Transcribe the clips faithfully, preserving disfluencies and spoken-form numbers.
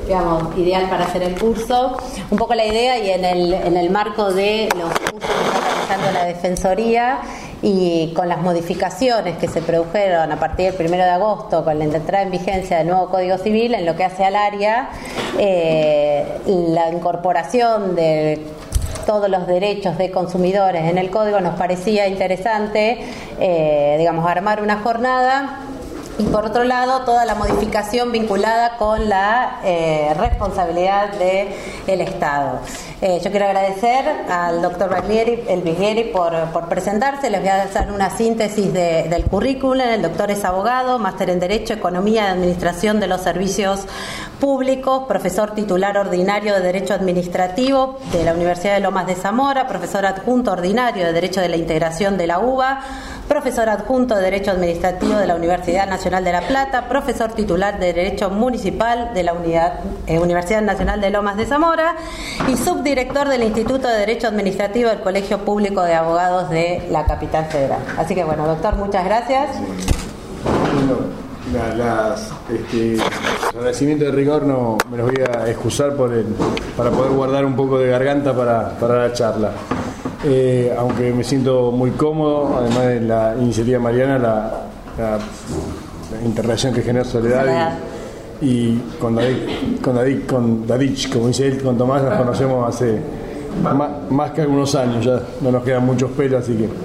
digamos, ideal para hacer el curso. Un poco la idea, y en el, en el marco de los cursos que está realizando la Defensoría, y con las modificaciones que se produjeron a partir del primero de agosto con la entrada en vigencia del nuevo Código Civil, en lo que hace al área, eh, la incorporación de todos los derechos de consumidores en el código, nos parecía interesante, eh, digamos, armar una jornada. Y por otro lado, toda la modificación vinculada con la eh, responsabilidad del Estado. Eh, yo quiero agradecer al doctor Baglieri, el Baglieri por, por presentarse. Les voy a hacer una síntesis de, del currículum. El doctor es abogado, máster en Derecho, Economía y Administración de los Servicios Públicos, profesor titular ordinario de Derecho Administrativo de la Universidad de Lomas de Zamora, profesor adjunto ordinario de Derecho de la Integración de la U B A, profesor adjunto de Derecho Administrativo de la Universidad Nacional de La Plata, profesor titular de Derecho Municipal de la Unidad, eh, Universidad Nacional de Lomas de Zamora y subdirector del Instituto de Derecho Administrativo del Colegio Público de Abogados de la Capital Federal. Así que bueno, doctor, muchas gracias. Bueno, la, las, este, los agradecimientos de rigor no me los voy a excusar por el, para poder guardar un poco de garganta para, para la charla. Eh, aunque me siento muy cómodo, además de la iniciativa mariana, la, la, la interrelación que genera Soledad y, y con David, con David, con Dadich, como dice él, con Tomás nos conocemos hace más, más que algunos años, ya no nos quedan muchos pelos, así que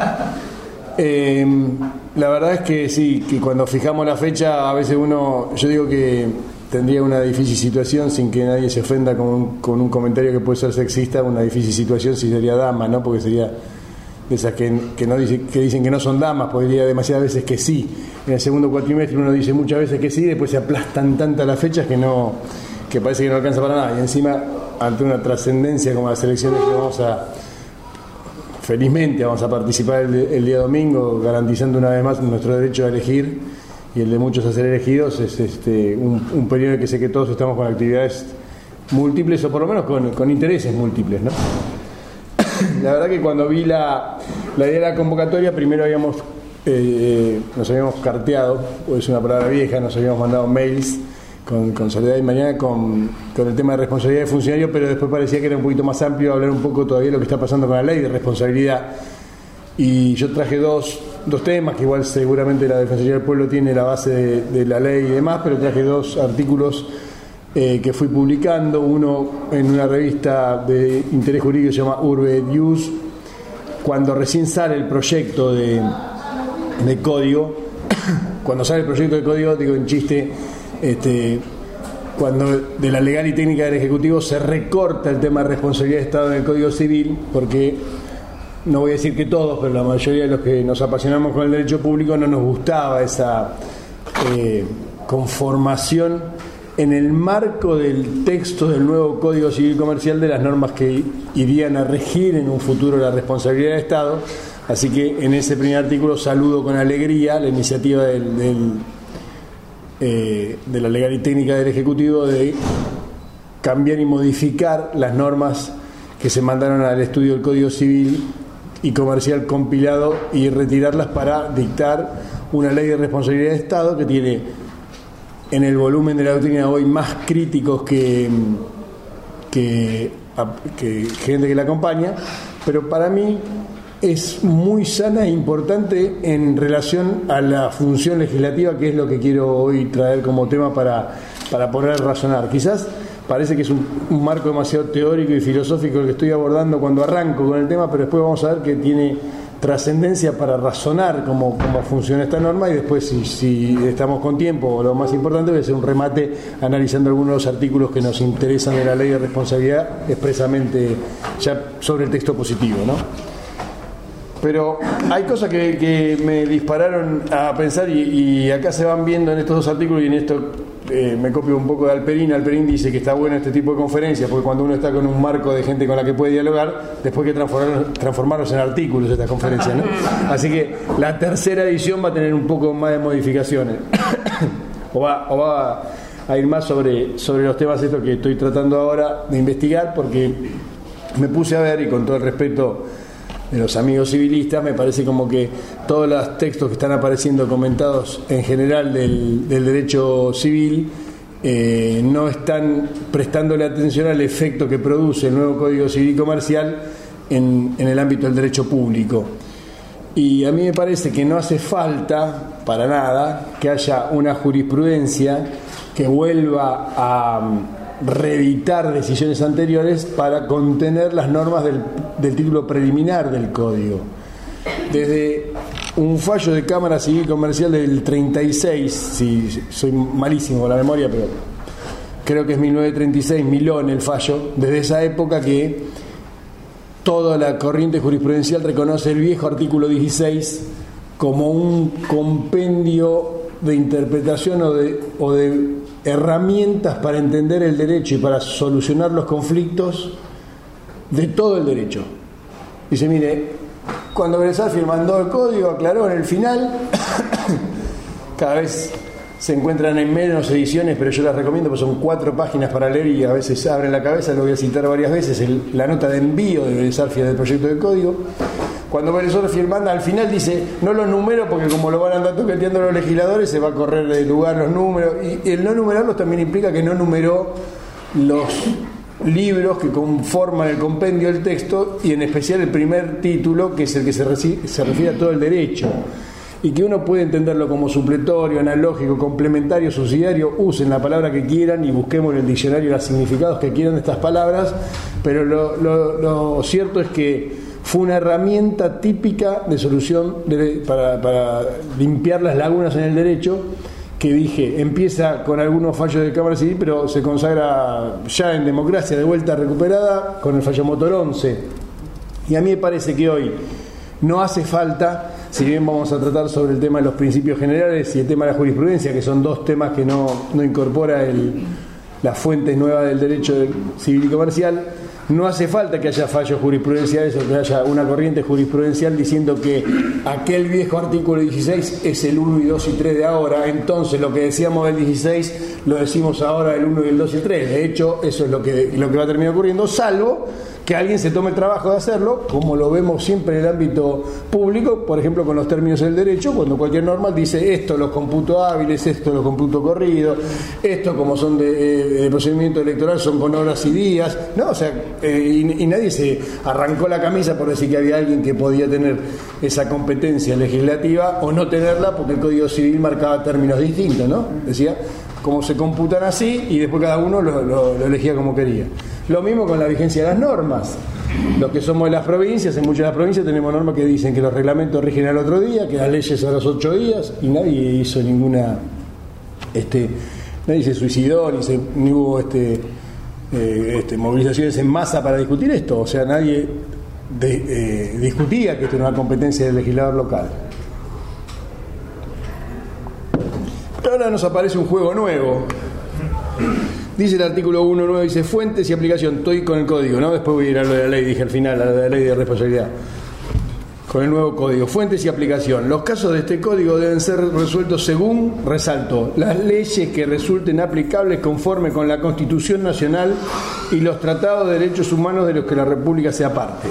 eh, la verdad es que sí, que cuando fijamos la fecha, a veces uno, yo digo que tendría una difícil situación, sin que nadie se ofenda con un, con un comentario que puede ser sexista, una difícil situación si sería dama, ¿no? Porque sería de esas que, que, no dice, que dicen que no son damas, porque diría demasiadas veces que sí. En el segundo cuatrimestre uno dice muchas veces que sí, después se aplastan tantas las fechas que no, que parece que no alcanza para nada. Y encima, ante una trascendencia como las elecciones que vamos a, felizmente vamos a participar el, el día domingo, garantizando una vez más nuestro derecho a elegir y el de muchos a ser elegidos, es este un, un periodo en que sé que todos estamos con actividades múltiples, o por lo menos con, con intereses múltiples, ¿no? La verdad que cuando vi la, la idea de la convocatoria, primero habíamos eh, nos habíamos carteado, o es una palabra vieja, nos habíamos mandado mails con, con Soledad y Mariana con, con el tema de responsabilidad de funcionario, pero después parecía que era un poquito más amplio, hablar un poco todavía de lo que está pasando con la ley de responsabilidad. Y yo traje dos, dos temas, que igual seguramente la Defensoría del Pueblo tiene la base de, de la ley y demás, pero traje dos artículos eh, que fui publicando, uno en una revista de interés jurídico que se llama Urbe News, cuando recién sale el proyecto de, de código, cuando sale el proyecto de código, digo en chiste, este, cuando de la legal y técnica del Ejecutivo se recorta el tema de responsabilidad de Estado en el Código Civil, porque no voy a decir que todos, pero la mayoría de los que nos apasionamos con el derecho público no nos gustaba esa eh, conformación en el marco del texto del nuevo Código Civil Comercial de las normas que irían a regir en un futuro la responsabilidad de Estado. Así que en ese primer artículo saludo con alegría la iniciativa del, del, eh, de la legal y técnica del Ejecutivo de cambiar y modificar las normas que se mandaron al estudio del Código Civil y Comercial compilado y retirarlas para dictar una ley de responsabilidad de Estado que tiene en el volumen de la doctrina hoy más críticos que, que, que gente que la acompaña, pero para mí es muy sana e importante en relación a la función legislativa, que es lo que quiero hoy traer como tema para, para poder razonar. Quizás parece que es un, un marco demasiado teórico y filosófico el que estoy abordando cuando arranco con el tema, pero después vamos a ver que tiene trascendencia para razonar cómo, cómo funciona esta norma, y después si, si estamos con tiempo, o lo más importante, voy a hacer un remate analizando algunos de los artículos que nos interesan de la ley de responsabilidad expresamente ya sobre el texto positivo, ¿no? Pero hay cosas que, que me dispararon a pensar y, y acá se van viendo en estos dos artículos, y en esto eh, me copio un poco de Alperín. Alperín dice que está bueno este tipo de conferencias porque cuando uno está con un marco de gente con la que puede dialogar, después hay que transformarlos, transformarlos en artículos estas conferencias, ¿no? Así que la tercera edición va a tener un poco más de modificaciones o va, o va a ir más sobre, sobre los temas estos que estoy tratando ahora de investigar, porque me puse a ver, y con todo el respeto de los amigos civilistas, me parece como que todos los textos que están apareciendo comentados en general del, del derecho civil eh, no están prestándole atención al efecto que produce el nuevo Código Civil y Comercial en, en el ámbito del derecho público. Y a mí me parece que no hace falta, para nada, que haya una jurisprudencia que vuelva a reeditar decisiones anteriores para contener las normas del, del título preliminar del Código. Desde un fallo de Cámara Civil y Comercial del treinta y seis, si soy malísimo con la memoria, pero creo que es mil novecientos treinta y seis, Milón el fallo, desde esa época que toda la corriente jurisprudencial reconoce el viejo artículo dieciséis como un compendio de interpretación o de, o de herramientas para entender el derecho y para solucionar los conflictos de todo el derecho. Dice, mire, cuando Belsafi mandó el código, aclaró en el final, cada vez se encuentran en menos ediciones, pero yo las recomiendo porque son cuatro páginas para leer y a veces abren la cabeza, lo voy a citar varias veces, el, la nota de envío de Belsafi del proyecto de código. Cuando Belsafi manda, al final dice, no los numero porque como lo van a andar toqueteando los legisladores, se va a correr de lugar los números, y el no numerarlos también implica que no numeró los libros que conforman el compendio del texto, y en especial el primer título, que es el que se, reci- se refiere a todo el derecho, y que uno puede entenderlo como supletorio, analógico, complementario, subsidiario. Usen la palabra que quieran y busquemos en el diccionario los significados que quieran de estas palabras, pero lo, lo, lo cierto es que fue una herramienta típica de solución de, para, para limpiar las lagunas en el derecho, que dije, empieza con algunos fallos de Cámara Civil, pero se consagra ya en democracia de vuelta recuperada con el fallo Motor once. Y a mí me parece que hoy no hace falta, si bien vamos a tratar sobre el tema de los principios generales y el tema de la jurisprudencia, que son dos temas que no, no incorpora el, las fuentes nuevas del derecho civil y comercial, no hace falta que haya fallos jurisprudenciales o que haya una corriente jurisprudencial diciendo que aquel viejo artículo dieciséis es el uno y dos y tres de ahora, entonces lo que decíamos del dieciséis lo decimos ahora el uno y el dos y el tres. De hecho, eso es lo que, lo que va a terminar ocurriendo, salvo que alguien se tome el trabajo de hacerlo, como lo vemos siempre en el ámbito público, por ejemplo con los términos del derecho, cuando cualquier norma dice esto los computo hábiles, esto los computo corridos, esto como son de, de procedimiento electoral son con horas y días, no, o sea, eh, y, y nadie se arrancó la camisa por decir que había alguien que podía tener esa competencia legislativa o no tenerla, porque el Código Civil marcaba términos distintos, ¿no? Decía cómo se computan así y después cada uno lo, lo, lo elegía como quería. Lo mismo con la vigencia de las normas. Los que somos de las provincias, en muchas de las provincias tenemos normas que dicen que los reglamentos rigen al otro día, que las leyes a los ocho días, y nadie hizo ninguna, este, nadie se suicidó, ni, se, ni hubo este, eh, este, movilizaciones en masa para discutir esto. O sea, nadie de, eh, discutía que esto era una competencia del legislador local. Pero ahora nos aparece un juego nuevo. Dice el artículo uno punto nueve, dice fuentes y aplicación. Estoy con el código, ¿no? Después voy a ir a lo de la ley, dije al final, a lo de la ley de responsabilidad. Con el nuevo código, fuentes y aplicación. Los casos de este código deben ser resueltos según, resalto, las leyes que resulten aplicables conforme con la Constitución Nacional y los tratados de derechos humanos de los que la República sea parte.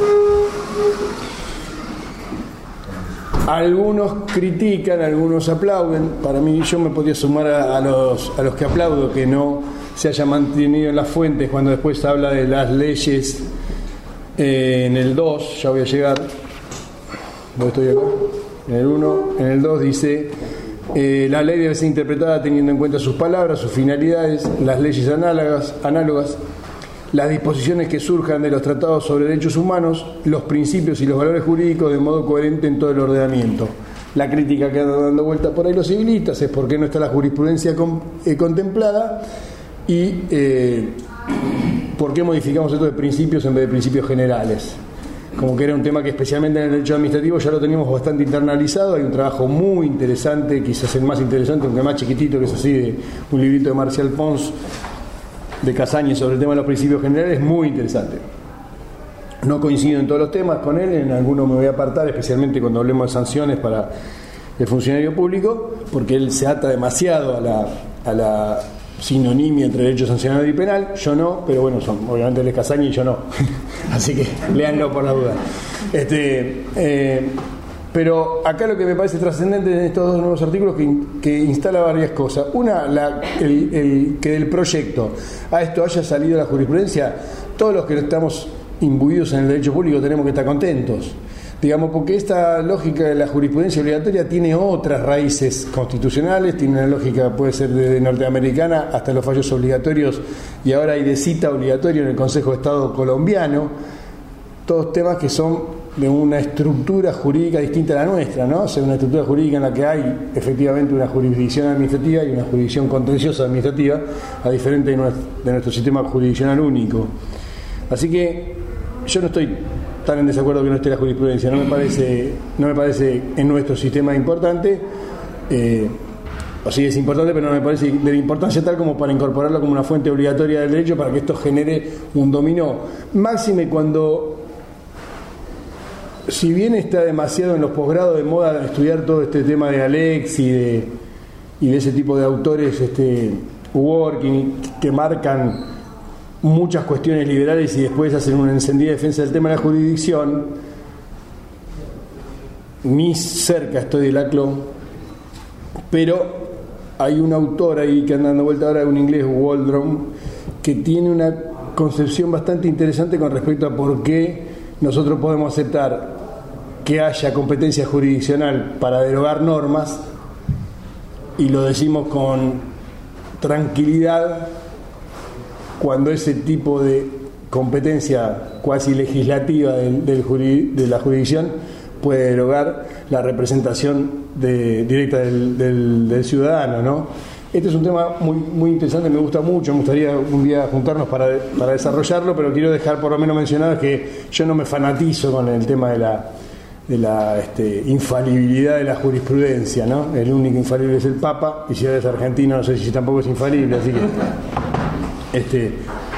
Algunos critican, algunos aplauden. Para mí, yo me podría sumar a, a, los, a los que aplaudo que no se haya mantenido en las fuentes cuando después habla de las leyes eh, en el dos, ya voy a llegar. ¿Dónde estoy acá? En el uno, en el dos dice eh, la ley debe ser interpretada teniendo en cuenta sus palabras, sus finalidades, las leyes análogas, análogas, las disposiciones que surjan de los tratados sobre derechos humanos, los principios y los valores jurídicos de modo coherente en todo el ordenamiento. La crítica que anda dando vuelta por ahí los civilistas es por qué no está la jurisprudencia con, eh, contemplada y eh, por qué modificamos esto de principios en vez de principios generales. Como que era un tema que especialmente en el derecho administrativo ya lo teníamos bastante internalizado. Hay un trabajo muy interesante, quizás el más interesante, aunque más chiquitito, que es así, de un librito de Marcial Pons de Casañez sobre el tema de los principios generales, muy interesante. No coincido en todos los temas con él, en algunos me voy a apartar, especialmente cuando hablemos de sanciones para el funcionario público, porque él se ata demasiado a la, a la sinonimia entre derecho sancionador y penal. Yo no, pero bueno, son, obviamente él es Casañez y yo no. Así que léanlo por la duda. Este, eh, Pero acá lo que me parece trascendente en estos dos nuevos artículos que, que instala varias cosas. Una, la, el, el, que del proyecto a esto haya salido la jurisprudencia, todos los que estamos imbuidos en el derecho público tenemos que estar contentos. Digamos, porque esta lógica de la jurisprudencia obligatoria tiene otras raíces constitucionales, tiene una lógica, puede ser desde norteamericana hasta los fallos obligatorios, y ahora hay de cita obligatorio en el Consejo de Estado colombiano, todos temas que son de una estructura jurídica distinta a la nuestra, ¿no? O sea, una estructura jurídica en la que hay efectivamente una jurisdicción administrativa y una jurisdicción contenciosa administrativa, a diferente de nuestro, de nuestro sistema jurisdiccional único. Así que yo no estoy tan en desacuerdo que no esté la jurisprudencia, no me parece, no me parece en nuestro sistema importante, eh, o sí es importante, pero no me parece de la importancia tal como para incorporarlo como una fuente obligatoria del derecho para que esto genere un dominó. Máxime cuando, si bien está demasiado en los posgrados de moda estudiar todo este tema de Alex y de, y de ese tipo de autores este, working que marcan muchas cuestiones liberales y después hacen una encendida defensa del tema de la jurisdicción, ni cerca estoy del A C L O, pero hay un autor ahí que anda dando vuelta ahora, un inglés, Waldron, que tiene una concepción bastante interesante con respecto a por qué nosotros podemos aceptar que haya competencia jurisdiccional para derogar normas, y lo decimos con tranquilidad cuando ese tipo de competencia cuasi legislativa del, del juri, de la jurisdicción puede derogar la representación de, directa del, del, del ciudadano, ¿no? Este es un tema muy, muy interesante, me gusta mucho, me gustaría un día juntarnos para, para desarrollarlo, pero quiero dejar por lo menos mencionado que yo no me fanatizo con el tema de la de la este, infalibilidad de la jurisprudencia, ¿no? El único infalible es el Papa, y si eres argentino no sé si tampoco es infalible, así que este,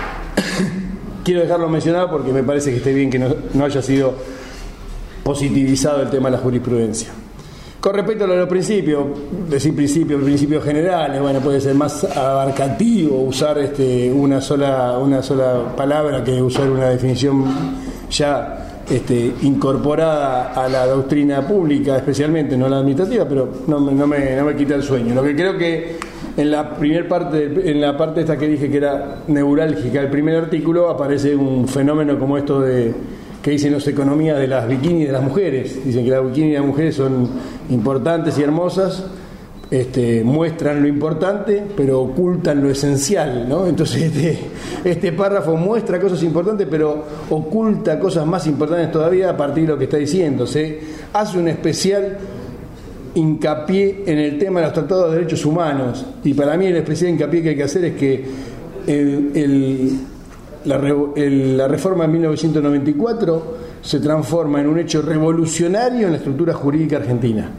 quiero dejarlo mencionado porque me parece que esté bien que no, no haya sido positivizado el tema de la jurisprudencia. Con respecto a los principios, decir principios, principios generales, bueno, puede ser más abarcativo usar este, una sola, una sola palabra que usar una definición ya Este, incorporada a la doctrina pública, especialmente, no a la administrativa, pero no, no, me, no me quita el sueño. Lo que creo que en la primer parte, en la parte esta que dije que era neurálgica, el primer artículo, aparece un fenómeno como esto de que dicen los economías de las bikinis de las mujeres. Dicen que las bikinis de las mujeres son importantes y hermosas, Este, muestran lo importante pero ocultan lo esencial, ¿no? Entonces este, este párrafo muestra cosas importantes pero oculta cosas más importantes todavía a partir de lo que está diciendo. Se hace un especial hincapié en el tema de los tratados de derechos humanos, y para mí el especial hincapié que hay que hacer es que el, el, la, el, la reforma de mil novecientos noventa y cuatro se transforma en un hecho revolucionario en la estructura jurídica argentina.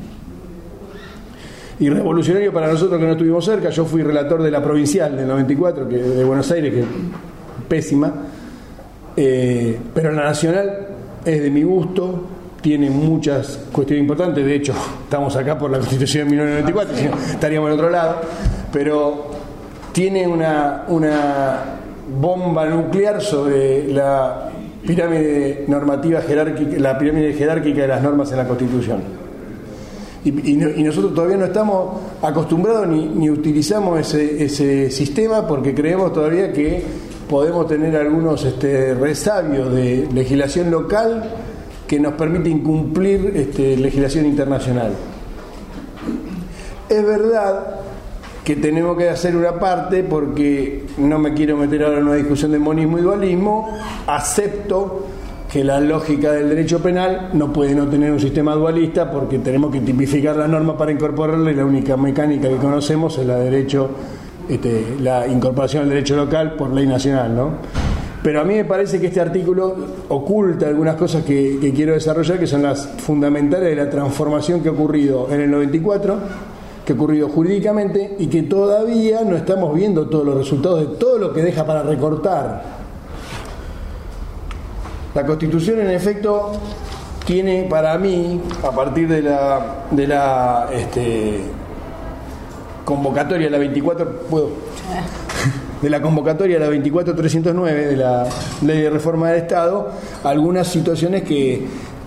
Y revolucionario para nosotros que no estuvimos cerca. Yo fui relator de la provincial del noventa y cuatro, que de Buenos Aires, que es pésima, eh, pero la nacional es de mi gusto, tiene muchas cuestiones importantes. De hecho, estamos acá por la Constitución de mil novecientos noventa y cuatro, si no, estaríamos en otro lado, pero tiene una, una bomba nuclear sobre la pirámide normativa jerárquica, la pirámide jerárquica de las normas en la Constitución. Y, y, no, y nosotros todavía no estamos acostumbrados ni, ni utilizamos ese, ese sistema, porque creemos todavía que podemos tener algunos este, resabios de legislación local que nos permite incumplir este, legislación internacional. Es verdad que tenemos que hacer una parte, porque no me quiero meter ahora en una discusión de monismo y dualismo, acepto que la lógica del derecho penal no puede no tener un sistema dualista, porque tenemos que tipificar las normas para incorporarla, y la única mecánica que conocemos es la derecho, este, la incorporación del derecho local por ley nacional, ¿no? Pero a mí me parece que este artículo oculta algunas cosas que, que quiero desarrollar, que son las fundamentales de la transformación que ha ocurrido en el noventa y cuatro, que ha ocurrido jurídicamente, y que todavía no estamos viendo todos los resultados de todo lo que deja para recortar. La Constitución, en efecto, tiene para mí, a partir de la de la este, convocatoria de la veinticuatro, puedo, de la convocatoria de la veinticuatro trescientos nueve de la Ley de Reforma del Estado, algunas situaciones que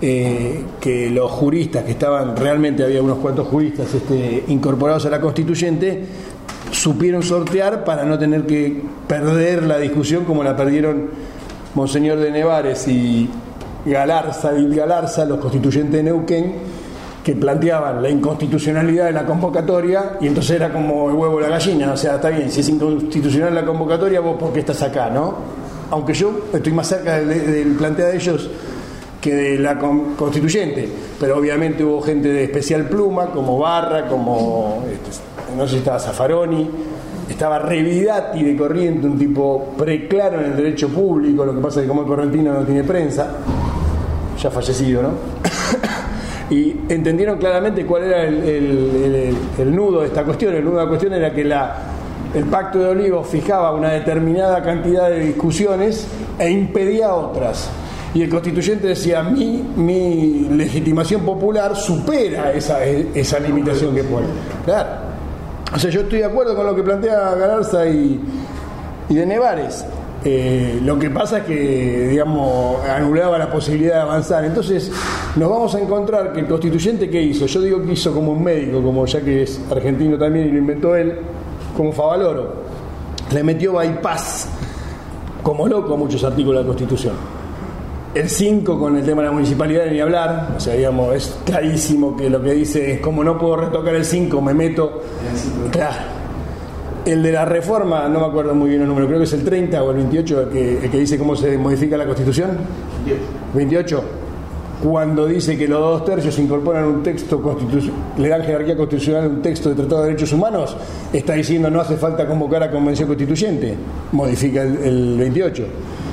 eh, que los juristas que estaban, realmente había unos cuantos juristas este, incorporados a la constituyente, supieron sortear para no tener que perder la discusión como la perdieron Monseñor de Nevares y Galarza, David Galarza, los constituyentes de Neuquén, que planteaban la inconstitucionalidad de la convocatoria, y entonces era como el huevo y la gallina, o sea, está bien, si es inconstitucional la convocatoria, vos por qué estás acá, ¿no? Aunque yo estoy más cerca del, del planteado de ellos que de la constituyente, pero obviamente hubo gente de especial pluma, como Barra, como, este, no sé si estaba Zaffaroni, estaba Revidati de Corriente, un tipo preclaro en el derecho público, lo que pasa es que como el correntino no tiene prensa, ya fallecido, ¿no? Y entendieron claramente cuál era el, el, el, el nudo de esta cuestión. El nudo de la cuestión era que la, el Pacto de Olivos fijaba una determinada cantidad de discusiones e impedía otras. Y el constituyente decía, mi, mi legitimación popular supera esa, esa limitación que pone. Claro. O sea, yo estoy de acuerdo con lo que plantea Galarza y, y de Nevares. Eh, lo que pasa es que, digamos, anulaba la posibilidad de avanzar. Entonces nos vamos a encontrar que el constituyente, ¿qué hizo? Yo digo que hizo como un médico, como ya que es argentino también y lo inventó él, como Favaloro, le metió bypass como loco a muchos artículos de la Constitución. El cinco con el tema de la municipalidad ni hablar, o sea, digamos, es clarísimo que lo que dice es, como no puedo retocar el cinco, me meto. Claro. El de la reforma, no me acuerdo muy bien el número, creo que es el treinta o el veintiocho, el que, el que dice cómo se modifica la Constitución. veintiocho. Cuando dice que los dos tercios incorporan un texto constitucional, le dan jerarquía constitucional a un texto de Tratado de Derechos Humanos, está diciendo no hace falta convocar a convención constituyente. Modifica el, el veintiocho.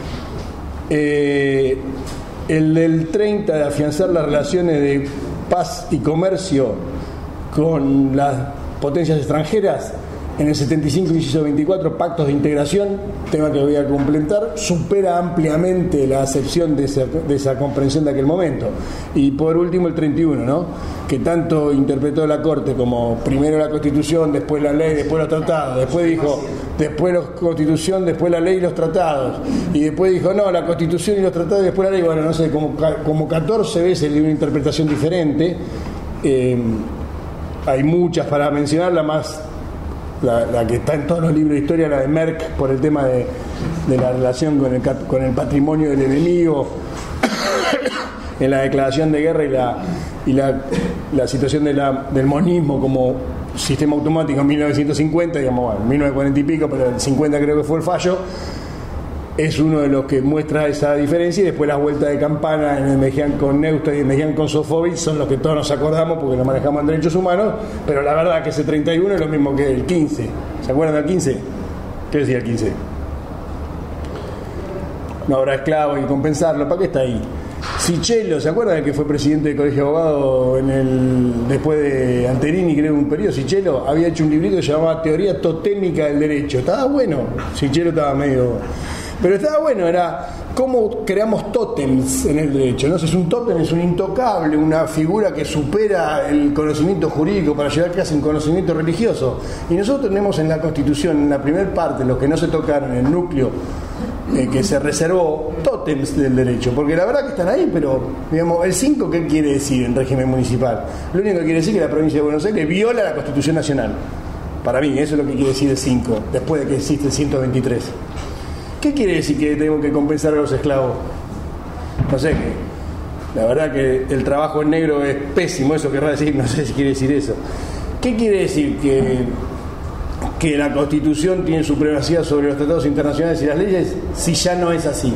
Eh, el del treinta de afianzar las relaciones de paz y comercio con las potencias extranjeras. En el setenta y cinco, inciso veinticuatro, pactos de integración, tema que voy a completar, supera ampliamente la acepción de esa, de esa comprensión de aquel momento. Y por último el treinta y uno, ¿no? Que tanto interpretó la Corte como primero la Constitución, después la ley, después los tratados, después dijo, después la Constitución, después la ley y los tratados, y después dijo, no, la Constitución y los tratados y después la ley, bueno, no sé, como, como catorce veces de una interpretación diferente. Eh, hay muchas para mencionar, la más... La, la que está en todos los libros de historia, la de Merck, por el tema de, de la relación con el, con el patrimonio del enemigo en la declaración de guerra y la, y la, la situación de la, del monismo como sistema automático en mil novecientos cincuenta, digamos, bueno, mil novecientos cuarenta y pico, pero el cincuenta creo que fue el fallo. Es uno de los que muestra esa diferencia, y después las vueltas de campana en el Mejía con Neustadt y el Mejía con Sofovich son los que todos nos acordamos porque lo manejamos en derechos humanos, pero la verdad que ese treinta y uno es lo mismo que el quince. ¿Se acuerdan del quince? ¿Qué decía el quince? No habrá esclavos y compensarlo. ¿Para qué está ahí? Sichelo, ¿se acuerdan de que fue presidente del Colegio de Abogados en el, después de Anterini, creo, un periodo? Sichelo había hecho un librito que se llamaba Teoría Totémica del Derecho. Estaba bueno. Sichelo estaba medio... Pero estaba bueno, era cómo creamos tótems en el derecho, ¿no? Es un tótem, es un intocable, una figura que supera el conocimiento jurídico para llegar casi a un conocimiento religioso. Y nosotros tenemos en la Constitución, en la primera parte, los que no se tocaron, el núcleo eh, que se reservó, tótems del derecho, porque la verdad que están ahí, pero, digamos, el cinco, ¿qué quiere decir en régimen municipal? Lo único que quiere decir es que la provincia de Buenos Aires viola la Constitución Nacional. Para mí, eso es lo que quiere decir el cinco, después de que existe el ciento veintitrés. ¿Qué quiere decir que tenemos que compensar a los esclavos? No sé, que la verdad que el trabajo en negro es pésimo, eso querrá decir, no sé si quiere decir eso. ¿Qué quiere decir? Que, que la Constitución tiene supremacía sobre los tratados internacionales y las leyes, si ya no es así.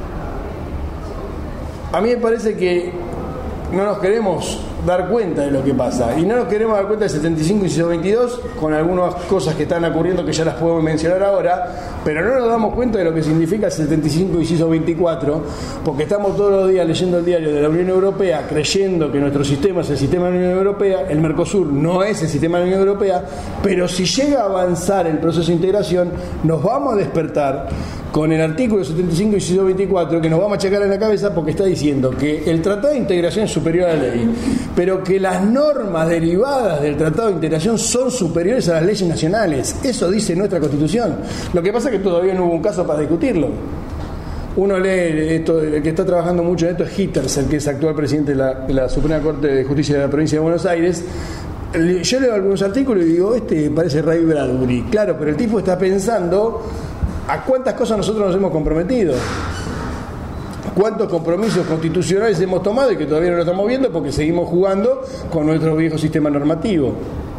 A mí me parece que no nos queremos dar cuenta de lo que pasa, y no nos queremos dar cuenta del setenta y cinco y ciento veintidós, con algunas cosas que están ocurriendo que ya las puedo mencionar ahora, pero no nos damos cuenta de lo que significa el setenta y cinco y ciento veinticuatro, porque estamos todos los días leyendo el diario de la Unión Europea, creyendo que nuestro sistema es el sistema de la Unión Europea. El Mercosur no es el sistema de la Unión Europea, pero si llega a avanzar el proceso de integración, nos vamos a despertar con el artículo setenta y cinco y ciento veinticuatro, que nos vamos a checar en la cabeza, porque está diciendo que el Tratado de Integración es superior a la ley, pero que las normas derivadas del Tratado de Integración son superiores a las leyes nacionales. Eso dice nuestra Constitución. Lo que pasa es que todavía no hubo un caso para discutirlo. uno lee esto, el que está trabajando mucho en esto es Hitters, el que es actual presidente de la, de la Suprema Corte de Justicia de la Provincia de Buenos Aires. Yo leo algunos artículos y digo, este parece Ray Bradbury. Claro, pero el tipo está pensando a cuántas cosas nosotros nos hemos comprometido, cuántos compromisos constitucionales hemos tomado y que todavía no lo estamos viendo porque seguimos jugando con nuestro viejo sistema normativo.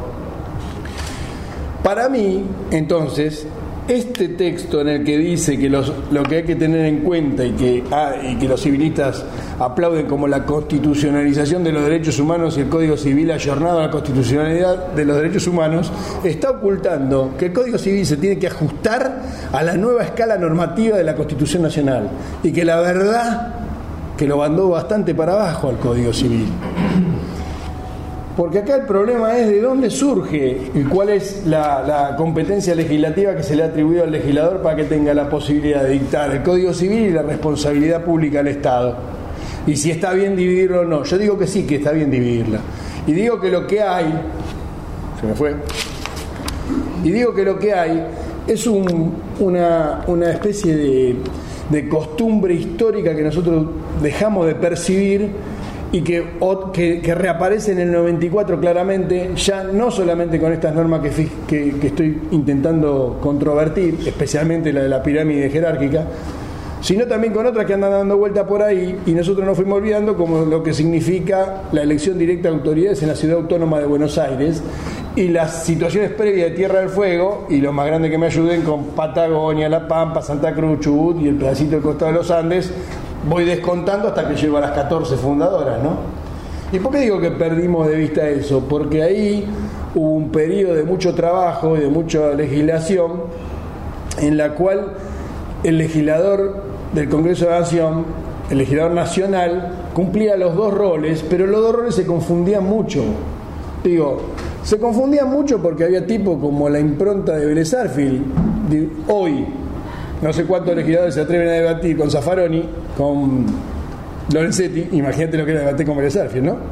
Para mí, entonces, este texto en el que dice que los, lo que hay que tener en cuenta y que, ah, y que los civilistas aplauden como la constitucionalización de los derechos humanos y el Código Civil ayornado a la constitucionalidad de los derechos humanos, está ocultando que el Código Civil se tiene que ajustar a la nueva escala normativa de la Constitución Nacional y que la verdad que lo mandó bastante para abajo al Código Civil. Porque acá el problema es de dónde surge y cuál es la, la competencia legislativa que se le ha atribuido al legislador para que tenga la posibilidad de dictar el Código Civil y la responsabilidad pública del Estado. Y si está bien dividirlo o no. Yo digo que sí, que está bien dividirla. Y digo que lo que hay... Se me fue. Y digo que lo que hay es un, una, una especie de, de costumbre histórica que nosotros dejamos de percibir y que, que, que reaparece en el noventa y cuatro claramente, ya no solamente con estas normas que, que, que estoy intentando controvertir, especialmente la de la pirámide jerárquica, sino también con otras que andan dando vuelta por ahí y nosotros nos fuimos olvidando, como lo que significa la elección directa de autoridades en la Ciudad Autónoma de Buenos Aires y las situaciones previas de Tierra del Fuego, y los más grandes que me ayuden con Patagonia, La Pampa, Santa Cruz, Chubut y el pedacito del costado de los Andes. Voy descontando hasta que llego a las catorce fundadoras, ¿no? ¿Y por qué digo que perdimos de vista eso? Porque ahí hubo un periodo de mucho trabajo y de mucha legislación en la cual el legislador del Congreso de la Nación, el legislador nacional, cumplía los dos roles, pero los dos roles se confundían mucho. Digo, se confundían mucho porque había tipos como la impronta de Vélez Sarsfield, de hoy. No sé cuántos legisladores se atreven a debatir con Zaffaroni, con Lorenzetti, imagínate lo que era debatir con Vélez Sarsfield, ¿no?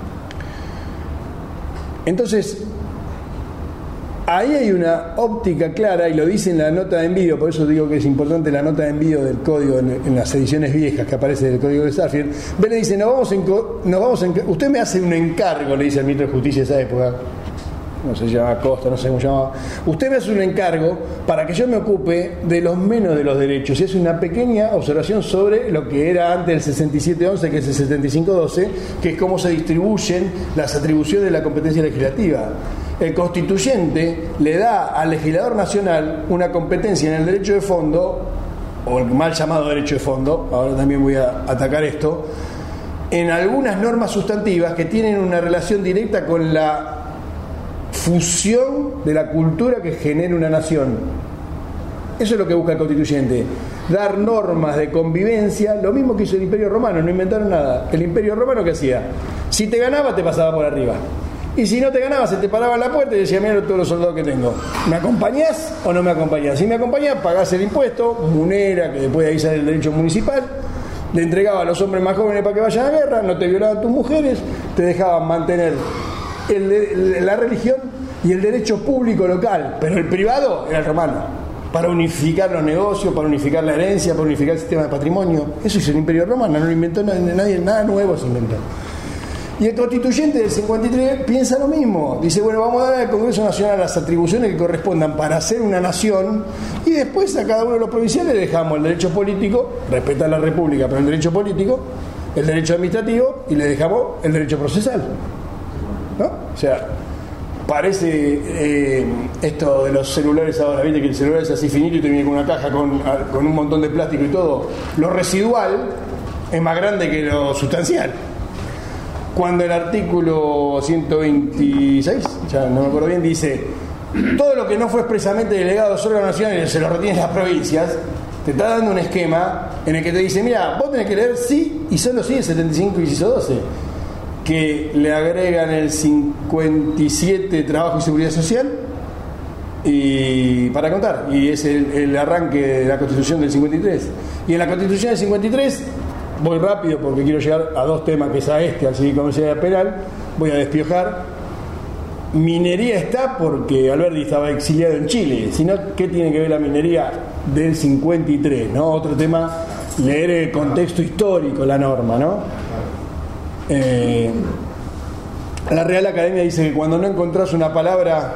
Entonces, ahí hay una óptica clara, y lo dice en la nota de envío, por eso digo que es importante la nota de envío del código en, en las ediciones viejas que aparece del código de Sarsfield. Vélez dice, nos vamos, en, nos vamos en, usted me hace un encargo, le dice al ministro de Justicia de esa época, no sé, se llama Costa, no sé cómo se llamaba. Usted me hace un encargo para que yo me ocupe de los menos de los derechos. Y es una pequeña observación sobre lo que era antes del sesenta y siete once, que es el setenta y cinco doce, que es cómo se distribuyen las atribuciones de la competencia legislativa. El constituyente le da al legislador nacional una competencia en el derecho de fondo, o el mal llamado derecho de fondo, ahora también voy a atacar esto, en algunas normas sustantivas que tienen una relación directa con la fusión de la cultura que genera una nación. Eso es lo que busca el constituyente, dar normas de convivencia, lo mismo que hizo el Imperio Romano, no inventaron nada. El Imperio Romano, ¿qué hacía? Si te ganaba, te pasaba por arriba, y si no te ganaba, se te paraba en la puerta y decía, mira todos los soldados que tengo, ¿me acompañás o no me acompañás? Si me acompañás, pagás el impuesto, munera, que después de ahí sale el derecho municipal, le entregaba a los hombres más jóvenes para que vayan a la guerra, no te violaban tus mujeres, te dejaban mantener el, el, la religión y el derecho público local, pero el privado era el romano, para unificar los negocios, para unificar la herencia, para unificar el sistema de patrimonio. Eso es el Imperio Romano, no lo inventó nadie, nada nuevo se inventó. Y el constituyente del cincuenta y tres piensa lo mismo, dice, bueno, vamos a dar al Congreso Nacional las atribuciones que correspondan para hacer una nación, y después a cada uno de los provinciales le dejamos el derecho político, respetar la república, pero el derecho político, el derecho administrativo, y le dejamos el derecho procesal, ¿no? O sea, parece eh, esto de los celulares ahora, viste que el celular es así finito y te viene con una caja con, con un montón de plástico y todo. Lo residual es más grande que lo sustancial. Cuando el artículo ciento veintiséis, ya no me acuerdo bien, dice todo lo que no fue expresamente delegado a los órganos nacionales se lo retienen las provincias, te está dando un esquema en el que te dice, mira, vos tenés que leer sí y solo sí el setenta y cinco, inciso doce, que le agregan el cincuenta y siete Trabajo y Seguridad Social, y para contar, y es el, el arranque de la Constitución del cincuenta y tres. Y en la Constitución del cincuenta y tres, voy rápido porque quiero llegar a dos temas, que es a este, al Civil Comercial Penal, voy a despiojar. Minería está porque Alberdi estaba exiliado en Chile, sino ¿qué tiene que ver la minería del cincuenta y tres? ¿No? Otro tema leer el contexto histórico, la norma, ¿no? Eh, la Real Academia dice que cuando no encontrás una palabra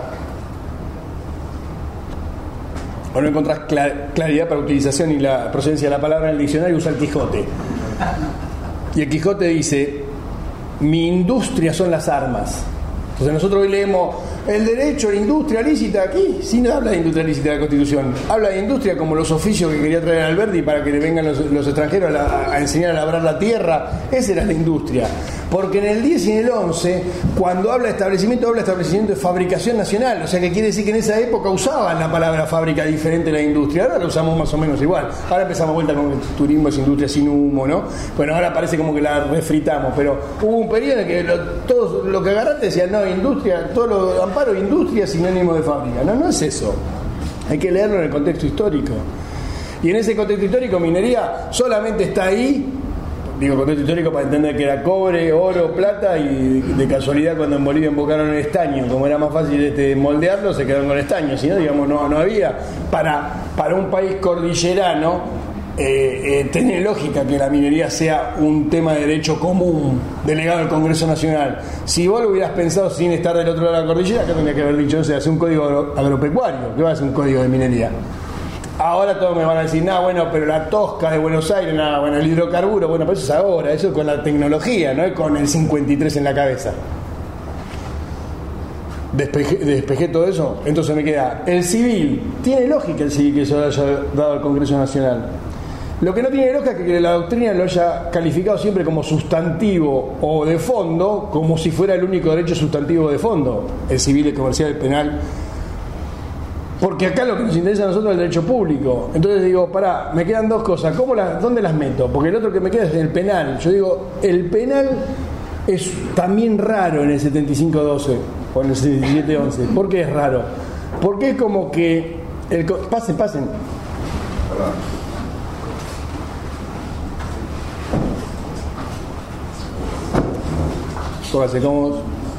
o no encontrás clar- claridad para utilización y la procedencia de la palabra en el diccionario, usa el Quijote. Y el Quijote dice: mi industria son las armas. Entonces nosotros hoy leemos el derecho a la industria lícita aquí, sí, no habla de industria lícita de la Constitución, habla de industria como los oficios que quería traer Alberti para que le vengan los, los extranjeros a, la, a enseñar a labrar la tierra. Esa era la industria. Porque en el diez y en el once, cuando habla de establecimiento, habla de establecimiento de fabricación nacional. O sea que quiere decir que en esa época usaban la palabra fábrica diferente a la industria. Ahora la usamos más o menos igual. Ahora empezamos vuelta con el turismo es industria sin humo, ¿no? Bueno, ahora parece como que la refritamos. Pero hubo un periodo en que lo, todos lo que agarraste decían, no, industria, todo lo amparo, industria sinónimo de fábrica. No, no es eso. Hay que leerlo en el contexto histórico. Y en ese contexto histórico, minería solamente está ahí. Digo, contexto histórico para entender que era cobre, oro, plata, y de casualidad cuando en Bolivia invocaron el estaño, como era más fácil este, moldearlo, se quedaron con el estaño. Si no, digamos, no, no había. Para, para un país cordillerano, eh, eh, tiene lógica que la minería sea un tema de derecho común delegado al Congreso Nacional. Si vos lo hubieras pensado sin estar del otro lado de la cordillera, acá tendría que haber dicho, o sea, hacer un código agro, agropecuario. ¿Qué va a ser un código de minería? Ahora todos me van a decir, no, bueno, pero la tosca de Buenos Aires, no, bueno, el hidrocarburo, bueno, pero eso es ahora, eso es con la tecnología, no es con el cincuenta y tres en la cabeza. Despejé, despejé todo eso, entonces me queda el civil. Tiene lógica el civil que se lo haya dado al Congreso Nacional. Lo que no tiene lógica es que la doctrina lo haya calificado siempre como sustantivo o de fondo, como si fuera el único derecho sustantivo de fondo, el civil, el comercial, el penal. Porque acá lo que nos interesa a nosotros es el derecho público. Entonces digo, pará, me quedan dos cosas. ¿Cómo las, ¿Dónde las meto? Porque el otro que me queda es el penal. Yo digo, el penal es también raro en el setenta y cinco doce o en el setenta y siete once. ¿Por qué es raro? Porque es como que... El, pasen, pasen. Pónganse cómodos.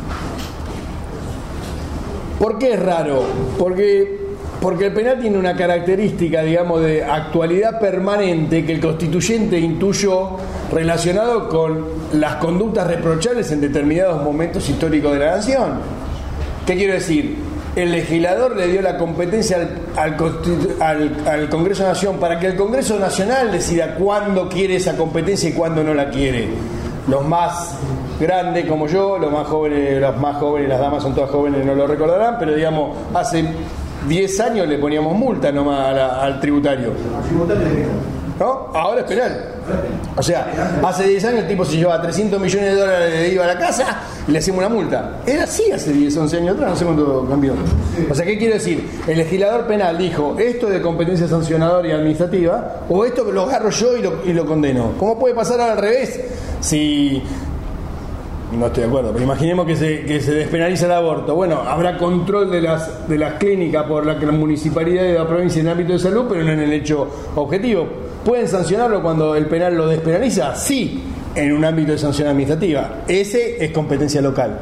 ¿Por qué es raro? Porque... Porque el penal tiene una característica, digamos, de actualidad permanente que el constituyente intuyó relacionado con las conductas reprochables en determinados momentos históricos de la nación. ¿Qué quiero decir? El legislador le dio la competencia al, al, al, al Congreso Nación para que el Congreso Nacional decida cuándo quiere esa competencia y cuándo no la quiere. Los más grandes como yo, los más jóvenes, las más jóvenes, las damas son todas jóvenes, no lo recordarán, pero digamos, hace diez años le poníamos multa nomás a la, al tributario. ¿No? Ahora es penal. O sea, hace diez años el tipo se llevaba trescientos millones de dólares de I V A a la casa y le hacemos una multa. Era así hace diez, once años atrás, no sé cuánto cambió. O sea, ¿qué quiero decir? El legislador penal dijo, esto es de competencia sancionadora y administrativa, o esto lo agarro yo y lo, y lo condeno. ¿Cómo puede pasar ahora al revés? Si... No estoy de acuerdo, pero imaginemos que se, que se despenaliza el aborto. Bueno, habrá control de las, de las clínicas por la, la municipalidad de la provincia en el ámbito de salud, pero no en el hecho objetivo. ¿Pueden sancionarlo cuando el penal lo despenaliza? Sí, en un ámbito de sanción administrativa. Ese es competencia local.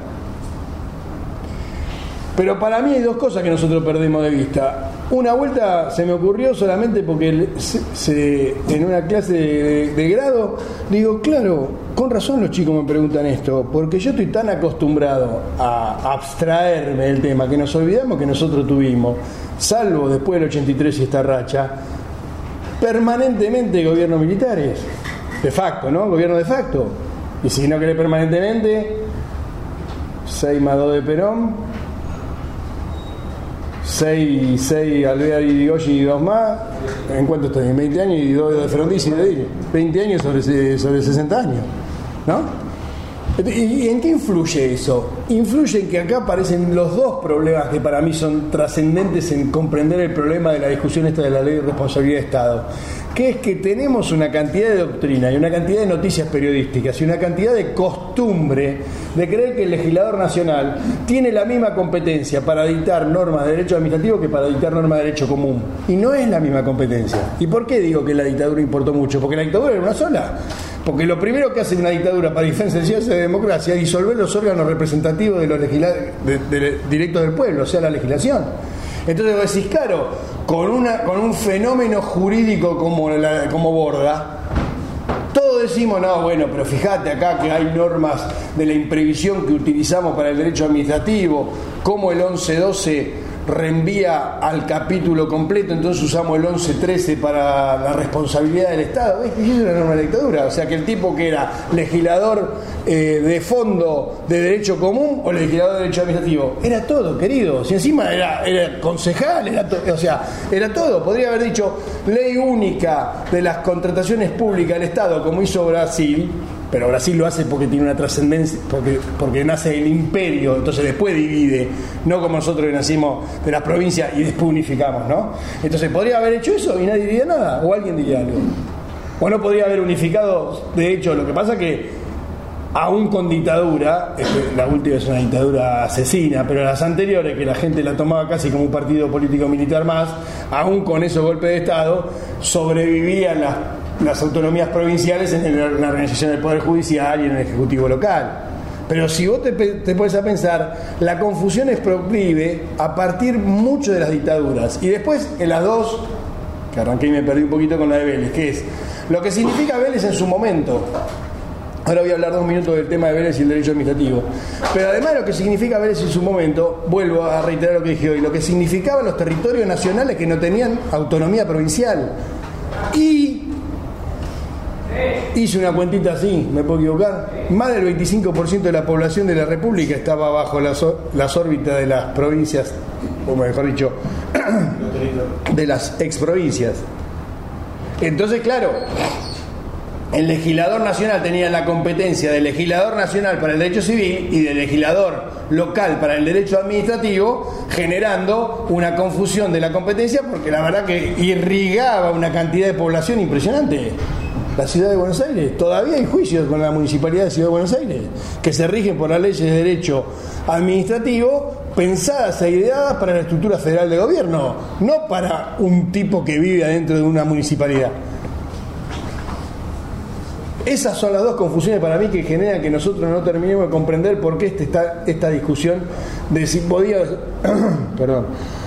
Pero para mí hay dos cosas que nosotros perdemos de vista. Una vuelta se me ocurrió solamente porque se, se, en una clase de, de grado digo, claro, con razón los chicos me preguntan esto, porque yo estoy tan acostumbrado a abstraerme del tema que nos olvidamos que nosotros tuvimos, salvo después del ochenta y tres y esta racha, permanentemente gobiernos militares, de facto, ¿no? Gobierno de facto. Y si no querés permanentemente, seis más dos de Perón, seis, seis Alvear y Irigoyen y dos más. ¿En cuánto estoy? En veinte años y dos de Frondizi y de Dire. veinte años sobre, sobre sesenta años, ¿no? ¿Y en qué influye eso? Influye en que acá aparecen los dos problemas que para mí son trascendentes en comprender el problema de la discusión esta de la ley de responsabilidad de Estado, que es que tenemos una cantidad de doctrina y una cantidad de noticias periodísticas y una cantidad de costumbre de creer que el legislador nacional tiene la misma competencia para dictar normas de derecho administrativo que para dictar normas de derecho común, y no es la misma competencia. ¿Y por qué digo que la dictadura importó mucho? Porque la dictadura era una sola. Porque lo primero que hace una dictadura para diferenciarse de democracia es disolver los órganos representativos de los legisladores de, de, directos del pueblo, o sea, la legislación. Entonces vos decís, claro, con, una, con un fenómeno jurídico como, la, como Borda, todos decimos, no, bueno, pero fíjate acá que hay normas de la imprevisión que utilizamos para el derecho administrativo, como el once doce reenvía al capítulo completo, entonces usamos el once trece para la responsabilidad del Estado. ¿Ves? Y eso era una norma de la dictadura. O sea que el tipo que era legislador eh, de fondo de derecho común o legislador de derecho administrativo, era todo, querido. Si encima era, era concejal, era to- o sea, era todo. Podría haber dicho ley única de las contrataciones públicas del Estado, como hizo Brasil. Pero Brasil lo hace porque tiene una trascendencia, porque, porque nace el imperio, entonces después divide, no como nosotros que nacimos de las provincias y después unificamos, ¿no? Entonces podría haber hecho eso y nadie diría nada, o alguien diría algo. O no podría haber unificado, de hecho, lo que pasa que aún con dictadura, este, la última es una dictadura asesina, pero las anteriores, que la gente la tomaba casi como un partido político militar más, aún con esos golpes de Estado, sobrevivían las las autonomías provinciales en la organización del Poder Judicial y en el Ejecutivo local. Pero si vos te, te pones a pensar, la confusión es proclive a partir mucho de las dictaduras. Y después en las dos, que arranqué y me perdí un poquito con la de Vélez, que es lo que significa Vélez en su momento. Ahora voy a hablar dos minutos del tema de Vélez y el derecho administrativo. Pero además de lo que significa Vélez en su momento, vuelvo a reiterar lo que dije hoy, lo que significaban los territorios nacionales que no tenían autonomía provincial. Y hice una cuentita así, me puedo equivocar, más del veinticinco por ciento de la población de la República estaba bajo las, las órbitas de las provincias, o mejor dicho, de las exprovincias. Entonces, claro, el legislador nacional tenía la competencia del legislador nacional para el derecho civil y del legislador local para el derecho administrativo, generando una confusión de la competencia, porque la verdad que irrigaba una cantidad de población impresionante. La ciudad de Buenos Aires, todavía hay juicios con la municipalidad de Ciudad de Buenos Aires que se rigen por las leyes de derecho administrativo pensadas e ideadas para la estructura federal de gobierno, no para un tipo que vive adentro de una municipalidad. Esas son las dos confusiones para mí que generan que nosotros no terminemos de comprender por qué este está esta discusión de si podía perdón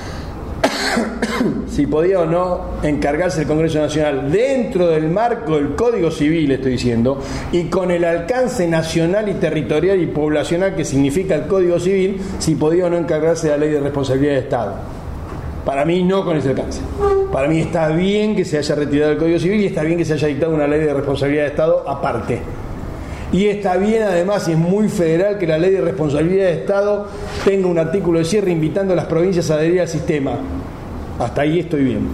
si podía o no encargarse el Congreso Nacional dentro del marco del Código Civil, estoy diciendo, y con el alcance nacional y territorial y poblacional que significa el Código Civil, si podía o no encargarse de la Ley de Responsabilidad de Estado. Para mí no con ese alcance. Para mí está bien que se haya retirado el Código Civil y está bien que se haya dictado una Ley de Responsabilidad de Estado aparte. Y está bien además, y es muy federal, que la Ley de Responsabilidad de Estado tenga un artículo de cierre invitando a las provincias a adherir al sistema. Hasta ahí estoy bien.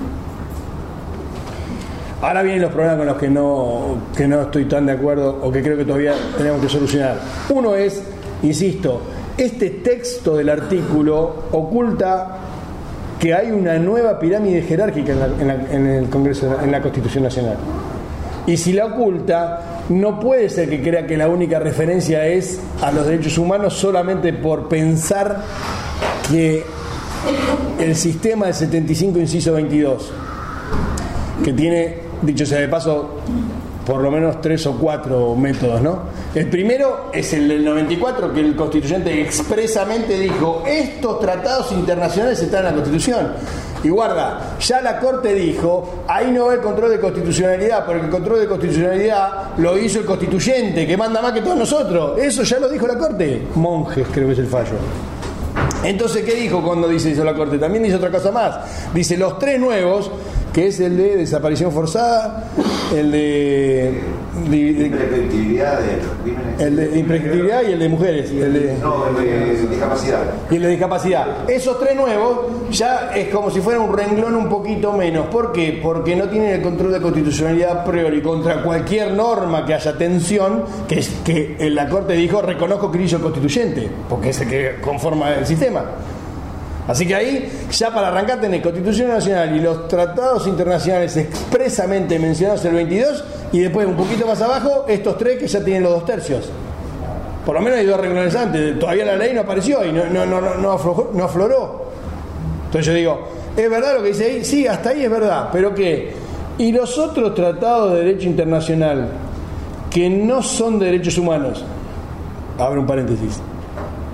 Ahora vienen los problemas con los que no, que no estoy tan de acuerdo o que creo que todavía tenemos que solucionar. Uno es, insisto, este texto del artículo oculta que hay una nueva pirámide jerárquica en, la, en, la, en el Congreso, en la Constitución Nacional. Y si la oculta, no puede ser que crea que la única referencia es a los derechos humanos solamente por pensar que el sistema del setenta y cinco inciso veintidós, que tiene, dicho sea de paso, por lo menos tres o cuatro métodos, ¿no? El primero es el del noventa y cuatro, que el constituyente expresamente dijo: estos tratados internacionales están en la Constitución. Y guarda, ya la Corte dijo: ahí no va el control de constitucionalidad, porque el control de constitucionalidad lo hizo el constituyente, que manda más que todos nosotros. Eso ya lo dijo la Corte. Monjes, creo que es el fallo. Entonces, ¿qué dijo cuando dice eso la Corte? También dice otra cosa más. Dice los tres nuevos, que es el de desaparición forzada, el de, de, de imprescriptibilidad de los crímenes, el de imprescriptibilidad y el de mujeres, y el, el de, no, el de discapacidad. Y el de discapacidad. Esos tres nuevos ya es como si fuera un renglón un poquito menos. ¿Por qué? Porque no tienen el control de constitucionalidad a priori contra cualquier norma que haya tensión, que es que la Corte dijo: reconozco que hizo el constituyente, porque es el que conforma el sistema. Así que ahí, ya para arrancar, tenés Constitución Nacional y los tratados internacionales expresamente mencionados en el veintidós, y después un poquito más abajo, estos tres que ya tienen los dos tercios. Por lo menos hay dos regularizantes. Todavía la ley no apareció y no, no, no, no, aflojó, no afloró. Entonces yo digo, ¿es verdad lo que dice ahí? Sí, hasta ahí es verdad. ¿Pero qué? ¿Y los otros tratados de derecho internacional que no son de derechos humanos? Abro un paréntesis.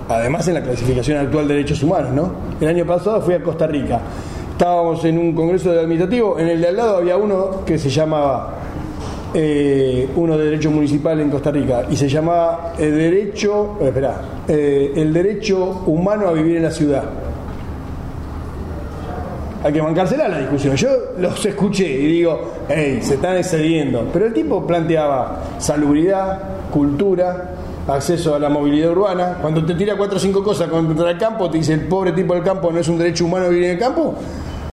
además en la clasificación actual de derechos humanos, ¿no? El año pasado fui a Costa Rica. Estábamos en un congreso de administrativo, en el de al lado había uno que se llamaba, eh, uno de derecho municipal en Costa Rica, y se llamaba eh, derecho, eh, espera, eh, el derecho humano a vivir en la ciudad. Hay que bancársela la discusión. Yo los escuché y digo, hey, se están excediendo. Pero el tipo planteaba salubridad, cultura, acceso a la movilidad urbana. Cuando te tira cuatro o cinco cosas contra el campo, te dice el pobre tipo del campo no es un derecho humano vivir en el campo.